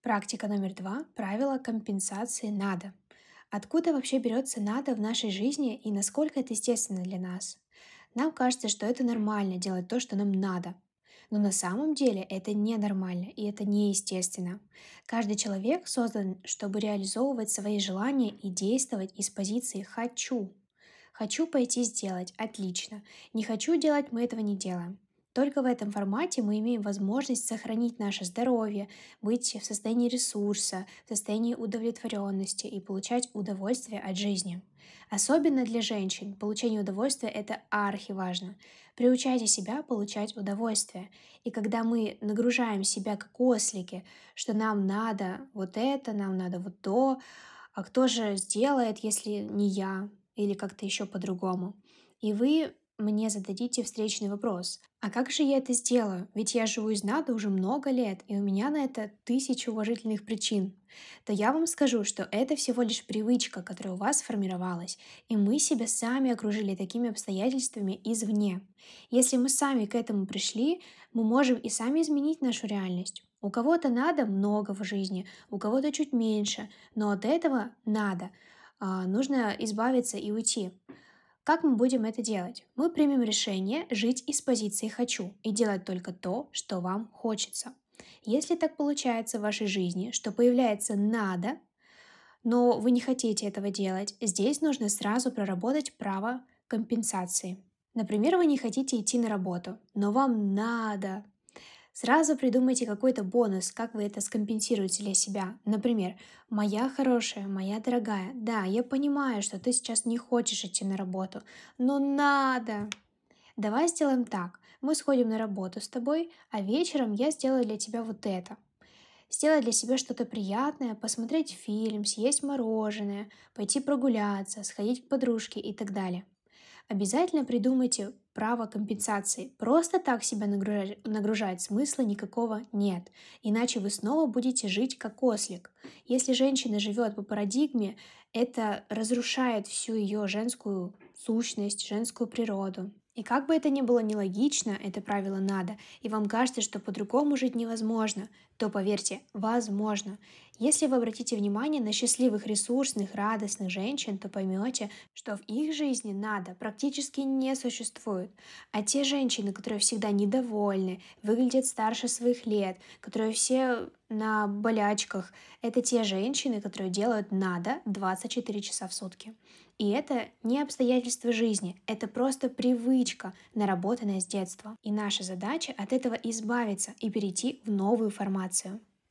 Практика номер 2. Правило компенсации «надо». Откуда вообще берется «надо» в нашей жизни и насколько это естественно для нас? Нам кажется, что это нормально делать то, что нам надо. Но на самом деле это ненормально и это неестественно. Каждый человек создан, чтобы реализовывать свои желания и действовать из позиции «хочу». Хочу пойти сделать, отлично. Не хочу делать, мы этого не делаем. Только в этом формате мы имеем возможность сохранить наше здоровье, быть в состоянии ресурса, в состоянии удовлетворенности и получать удовольствие от жизни. Особенно для женщин получение удовольствия– это архиважно. Приучайте себя получать удовольствие. И когда мы нагружаем себя как ослики, что нам надо вот это, нам надо вот то, а кто же сделает, если не я, или как-то еще по-другому. И вы мне зададите встречный вопрос. А как же я это сделаю? Ведь я живу из надо уже много лет, и у меня на это тысячи уважительных причин. То я вам скажу, что это всего лишь привычка, которая у вас сформировалась, и мы себя сами окружили такими обстоятельствами извне. Если мы сами к этому пришли, мы можем и сами изменить нашу реальность. У кого-то надо много в жизни, у кого-то чуть меньше, но от этого надо. Нужно избавиться и уйти. Как мы будем это делать? Мы примем решение жить из позиции «хочу» и делать только то, что вам хочется. Если так получается в вашей жизни, что появляется «надо», но вы не хотите этого делать, здесь нужно сразу проработать право компенсации. Например, вы не хотите идти на работу, но вам надо. Сразу придумайте какой-то бонус, как вы это скомпенсируете для себя. Например, «Моя хорошая, моя дорогая, да, я понимаю, что ты сейчас не хочешь идти на работу, но надо. Давай сделаем так. Мы сходим на работу с тобой, а вечером я сделаю для тебя вот это. Сделать для себя что-то приятное, посмотреть фильм, съесть мороженое, пойти прогуляться, сходить к подружке и так далее. Обязательно придумайте право компенсации. Просто так себя нагружать смысла никакого нет. Иначе вы снова будете жить как ослик. Если женщина живет по парадигме, это разрушает всю ее женскую сущность, женскую природу. И как бы это ни было нелогично, это правило надо, и вам кажется, что по-другому жить невозможно, то поверьте, возможно. Если вы обратите внимание на счастливых, ресурсных, радостных женщин, то поймете, что в их жизни надо практически не существует. А те женщины, которые всегда недовольны, выглядят старше своих лет, которые все на болячках, это те женщины, которые делают надо 24 часа в сутки. И это не обстоятельства жизни, это просто привычка, наработанная с детства. И наша задача от этого избавиться и перейти в новую формацию.